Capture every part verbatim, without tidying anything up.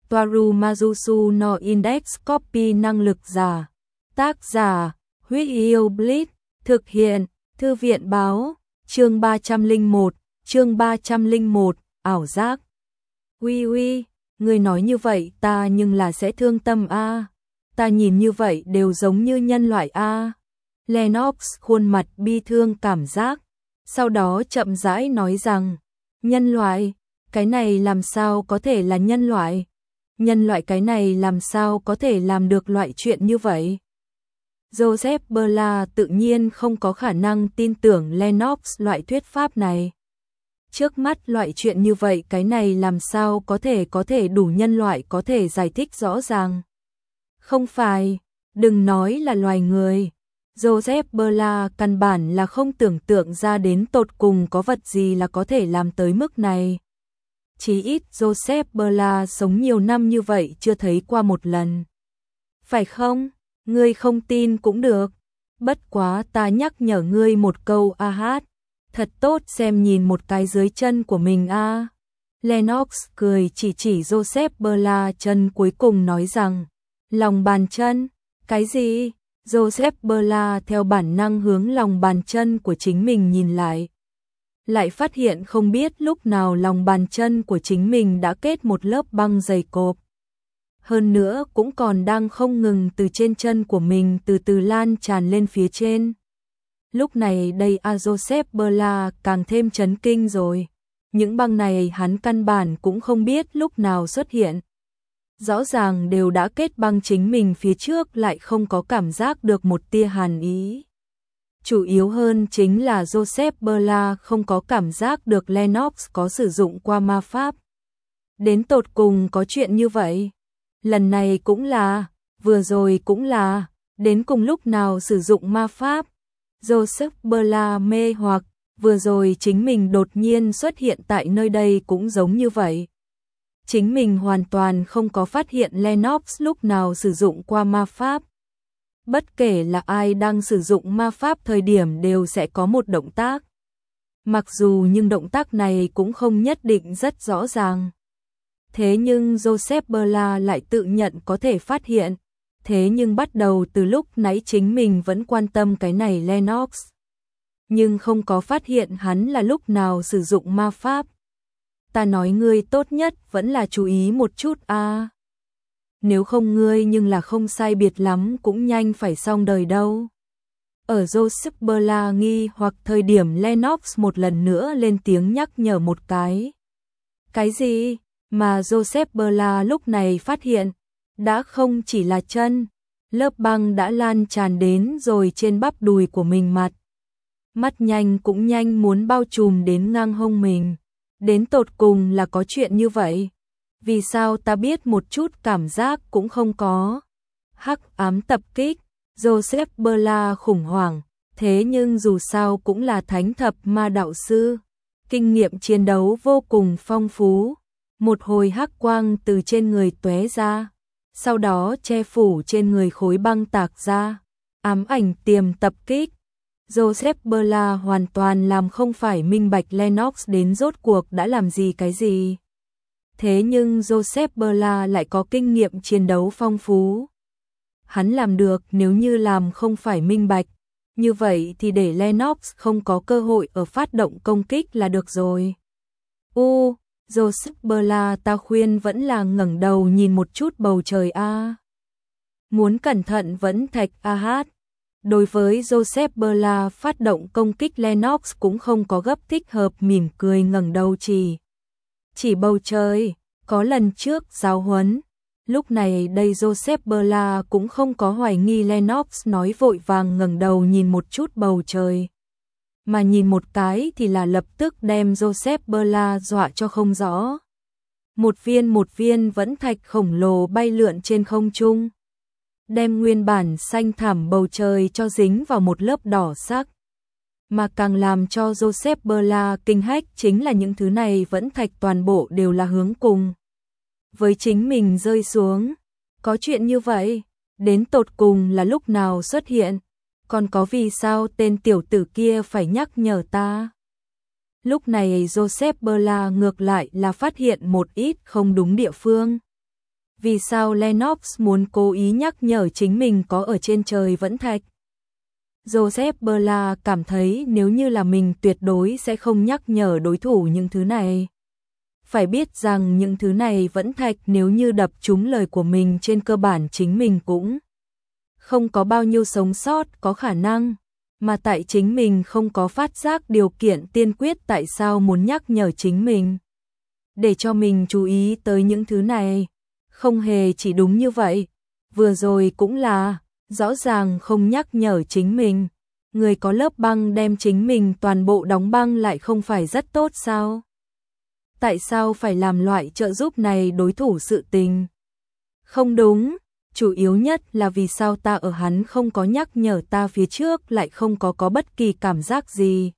Toaru Majusu no Index Copy năng lực giả. Tác giả, Huyết Yêu Blitz, thực hiện, Thư viện báo, chương ba trăm lẻ một, chương ba trăm lẻ một, ảo giác. Uy uy, người nói như vậy ta nhưng là sẽ thương tâm a. Ta nhìn như vậy đều giống như nhân loại a. Lennox khuôn mặt bi thương cảm giác, sau đó chậm rãi nói rằng, nhân loại, cái này làm sao có thể là nhân loại? Nhân loại cái này làm sao có thể làm được loại chuyện như vậy? Joseph Berla tự nhiên không có khả năng tin tưởng Lennox loại thuyết pháp này. Trước mắt loại chuyện như vậy cái này làm sao có thể có thể đủ nhân loại có thể giải thích rõ ràng. Không phải, đừng nói là loài người. Joseph Berla căn bản là không tưởng tượng ra đến tột cùng có vật gì là có thể làm tới mức này. Chí ít Joseph Berla sống nhiều năm như vậy chưa thấy qua một lần. Phải không? Ngươi không tin cũng được. Bất quá ta nhắc nhở ngươi một câu a hát. Thật tốt xem nhìn một cái dưới chân của mình a. À. Lennox cười chỉ chỉ Joseph Berla chân cuối cùng nói rằng, lòng bàn chân, cái gì? Joseph Berla theo bản năng hướng lòng bàn chân của chính mình nhìn lại. Lại phát hiện không biết lúc nào lòng bàn chân của chính mình đã kết một lớp băng dày cộp. Hơn nữa cũng còn đang không ngừng từ trên chân của mình từ từ lan tràn lên phía trên. Lúc này đây a Joseph Berla càng thêm chấn kinh rồi. Những băng này hắn căn bản cũng không biết lúc nào xuất hiện. Rõ ràng đều đã kết băng chính mình phía trước lại không có cảm giác được một tia hàn ý. Chủ yếu hơn chính là Joseph Berla không có cảm giác được Lennox có sử dụng qua ma pháp. Đến tột cùng có chuyện như vậy. Lần này cũng là, vừa rồi cũng là, đến cùng lúc nào sử dụng ma pháp. Joseph Berla mê hoặc, vừa rồi chính mình đột nhiên xuất hiện tại nơi đây cũng giống như vậy. Chính mình hoàn toàn không có phát hiện Lennox lúc nào sử dụng qua ma pháp. Bất kể là ai đang sử dụng ma pháp thời điểm đều sẽ có một động tác. Mặc dù nhưng động tác này cũng không nhất định rất rõ ràng. Thế nhưng Joseph Berla lại tự nhận có thể phát hiện. Thế nhưng bắt đầu từ lúc nãy chính mình vẫn quan tâm cái này Lennox. Nhưng không có phát hiện hắn là lúc nào sử dụng ma pháp. Ta nói ngươi tốt nhất vẫn là chú ý một chút a. À. Nếu không ngươi nhưng là không sai biệt lắm cũng nhanh phải xong đời đâu. Ở Joseph Berla nghi hoặc thời điểm Lennox một lần nữa lên tiếng nhắc nhở một cái. Cái gì mà Joseph Berla lúc này phát hiện, đã không chỉ là chân, lớp băng đã lan tràn đến rồi trên bắp đùi của mình mặt. Mắt nhanh cũng nhanh muốn bao trùm đến ngang hông mình. Đến tột cùng là có chuyện như vậy. Vì sao ta biết một chút cảm giác cũng không có. Hắc ám tập kích, Joseph Berla khủng hoảng, thế nhưng dù sao cũng là thánh thập ma đạo sư. Kinh nghiệm chiến đấu vô cùng phong phú. Một hồi hắc quang từ trên người tóe ra, sau đó che phủ trên người khối băng tạc ra. Ám ảnh tiềm tập kích. Joseph Berla hoàn toàn làm không phải minh bạch Lennox đến rốt cuộc đã làm gì cái gì. Thế nhưng Joseph Berla lại có kinh nghiệm chiến đấu phong phú. Hắn làm được, nếu như làm không phải minh bạch, như vậy thì để Lennox không có cơ hội ở phát động công kích là được rồi. U, Joseph Berla ta khuyên vẫn là ngẩng đầu nhìn một chút bầu trời a. Muốn cẩn thận vẫn thạch a hát. Đối với Joseph Berla phát động công kích Lennox cũng không có gấp thích hợp mỉm cười ngẩng đầu chỉ. Chỉ bầu trời, có lần trước giáo huấn. Lúc này đây Joseph Berla cũng không có hoài nghi Lennox nói vội vàng ngẩng đầu nhìn một chút bầu trời. Mà nhìn một cái thì là lập tức đem Joseph Berla dọa cho không rõ. Một viên một viên vẫn thạch khổng lồ bay lượn trên không trung. Đem nguyên bản xanh thẳm bầu trời cho dính vào một lớp đỏ sắc. Mà càng làm cho Joseph Berla kinh hách chính là những thứ này vẫn thạch toàn bộ đều là hướng cùng với chính mình rơi xuống. Có chuyện như vậy, đến tột cùng là lúc nào xuất hiện, còn có vì sao tên tiểu tử kia phải nhắc nhở ta. Lúc này Joseph Berla ngược lại là phát hiện một ít không đúng địa phương. Vì sao Lennox muốn cố ý nhắc nhở chính mình có ở trên trời vẫn thạch? Joseph Bella cảm thấy nếu như là mình tuyệt đối sẽ không nhắc nhở đối thủ những thứ này. Phải biết rằng những thứ này vẫn thạch nếu như đập trúng lời của mình trên cơ bản chính mình cũng không có bao nhiêu sống sót có khả năng. Mà tại chính mình không có phát giác điều kiện tiên quyết tại sao muốn nhắc nhở chính mình. Để cho mình chú ý tới những thứ này. Không hề chỉ đúng như vậy. Vừa rồi cũng là, rõ ràng không nhắc nhở chính mình. Người có lớp băng đem chính mình toàn bộ đóng băng lại không phải rất tốt sao? Tại sao phải làm loại trợ giúp này đối thủ sự tình? Không đúng, chủ yếu nhất là vì sao ta ở hắn không có nhắc nhở ta phía trước lại không có có bất kỳ cảm giác gì.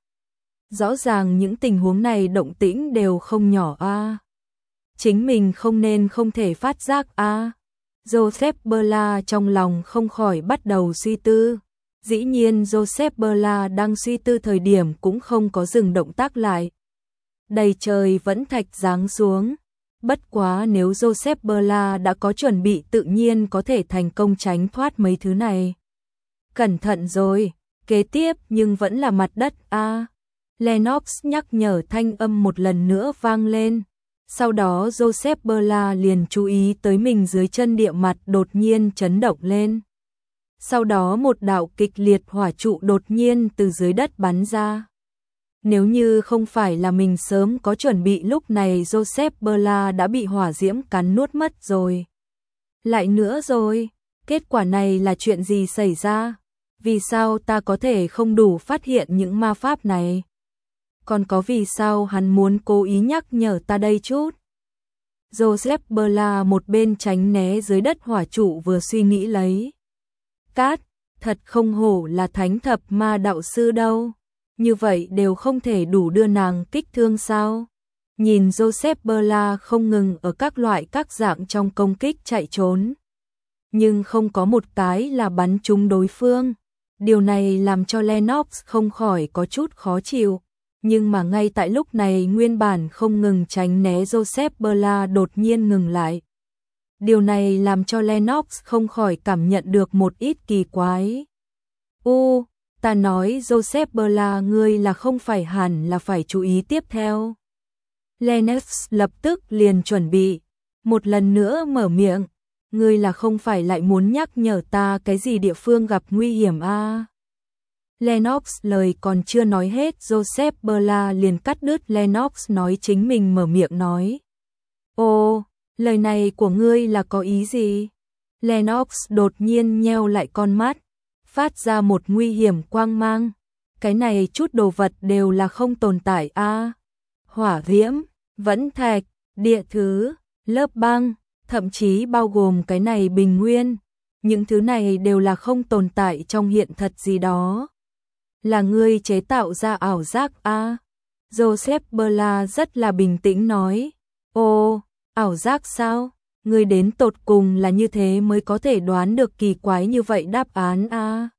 Rõ ràng những tình huống này động tĩnh đều không nhỏ a. À. Chính mình không nên không thể phát giác a. À. Joseph Bella trong lòng không khỏi bắt đầu suy tư. Dĩ nhiên Joseph Bella đang suy tư thời điểm cũng không có dừng động tác lại. Đầy trời vẫn thạch giáng xuống. Bất quá nếu Joseph Bella đã có chuẩn bị tự nhiên có thể thành công tránh thoát mấy thứ này. Cẩn thận rồi, kế tiếp nhưng vẫn là mặt đất a. À. Lennox nhắc nhở thanh âm một lần nữa vang lên. Sau đó Joseph Bella liền chú ý tới mình dưới chân địa mặt đột nhiên chấn động lên. Sau đó một đạo kịch liệt hỏa trụ đột nhiên từ dưới đất bắn ra. Nếu như không phải là mình sớm có chuẩn bị lúc này Joseph Bella đã bị hỏa diễm cắn nuốt mất rồi. Lại nữa rồi, kết quả này là chuyện gì xảy ra? Vì sao ta có thể không đủ phát hiện những ma pháp này? Còn có vì sao hắn muốn cố ý nhắc nhở ta đây chút? Joseph Bella một bên tránh né dưới đất hỏa trụ vừa suy nghĩ lấy. Cát, thật không hổ là thánh thập ma đạo sư đâu. Như vậy đều không thể đủ đưa nàng kích thương sao? Nhìn Joseph Bella không ngừng ở các loại các dạng trong công kích chạy trốn. Nhưng không có một cái là bắn trúng đối phương. Điều này làm cho Lennox không khỏi có chút khó chịu. Nhưng mà ngay tại lúc này nguyên bản không ngừng tránh né Joseph Bella đột nhiên ngừng lại. Điều này làm cho Lennox không khỏi cảm nhận được một ít kỳ quái. U, ta nói Joseph Bella ngươi là không phải hẳn là phải chú ý tiếp theo. Lennox lập tức liền chuẩn bị. Một lần nữa mở miệng. Ngươi là không phải lại muốn nhắc nhở ta cái gì địa phương gặp nguy hiểm a? À? Lennox lời còn chưa nói hết Joseph Bella liền cắt đứt Lennox nói chính mình mở miệng nói. Ồ, lời này của ngươi là có ý gì? Lennox đột nhiên nheo lại con mắt, phát ra một nguy hiểm quang mang. Cái này chút đồ vật đều là không tồn tại a. À? Hỏa diễm, vẫn thạch, địa thứ, lớp băng, thậm chí bao gồm cái này bình nguyên. Những thứ này đều là không tồn tại trong hiện thật gì đó. Là ngươi chế tạo ra ảo giác a? À? Joseph Bella rất là bình tĩnh nói. Ồ, ảo giác sao? Ngươi đến tột cùng là như thế mới có thể đoán được kỳ quái như vậy đáp án a? À?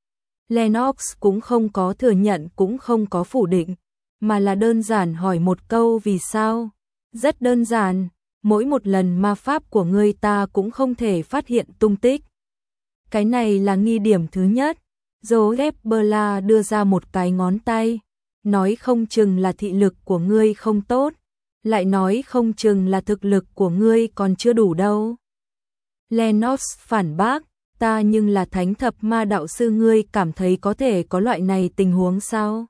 Lennox cũng không có thừa nhận cũng không có phủ định, mà là đơn giản hỏi một câu vì sao? Rất đơn giản, mỗi một lần ma pháp của ngươi ta cũng không thể phát hiện tung tích. Cái này là nghi điểm thứ nhất. Joseph Bella đưa ra một cái ngón tay, nói không chừng là thị lực của ngươi không tốt, lại nói không chừng là thực lực của ngươi còn chưa đủ đâu. Lennox phản bác, ta nhưng là thánh thập ma đạo sư ngươi cảm thấy có thể có loại này tình huống sao?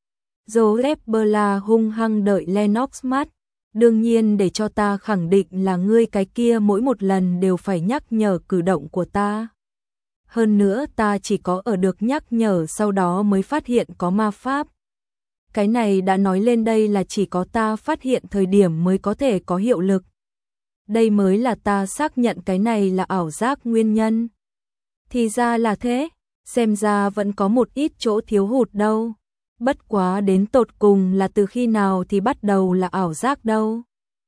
Joseph Bella hung hăng đợi Lennox mắt, đương nhiên để cho ta khẳng định là ngươi cái kia mỗi một lần đều phải nhắc nhở cử động của ta. Hơn nữa ta chỉ có ở được nhắc nhở sau đó mới phát hiện có ma pháp. Cái này đã nói lên đây là chỉ có ta phát hiện thời điểm mới có thể có hiệu lực. Đây mới là ta xác nhận cái này là ảo giác nguyên nhân. Thì ra là thế, xem ra vẫn có một ít chỗ thiếu hụt đâu. Bất quá đến tột cùng là từ khi nào thì bắt đầu là ảo giác đâu.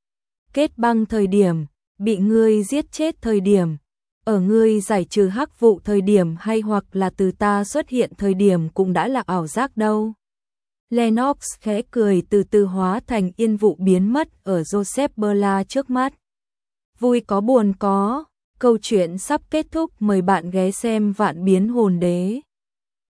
Kết băng thời điểm, bị ngươi giết chết thời điểm, ở ngươi giải trừ hắc vụ thời điểm hay hoặc là từ ta xuất hiện thời điểm cũng đã là ảo giác đâu. Lennox khẽ cười từ từ hóa thành yên vụ biến mất ở Joseph Bella trước mắt. vui có buồn có, câu chuyện sắp kết thúc, mời bạn ghé xem Vạn Biến Hồn Đế.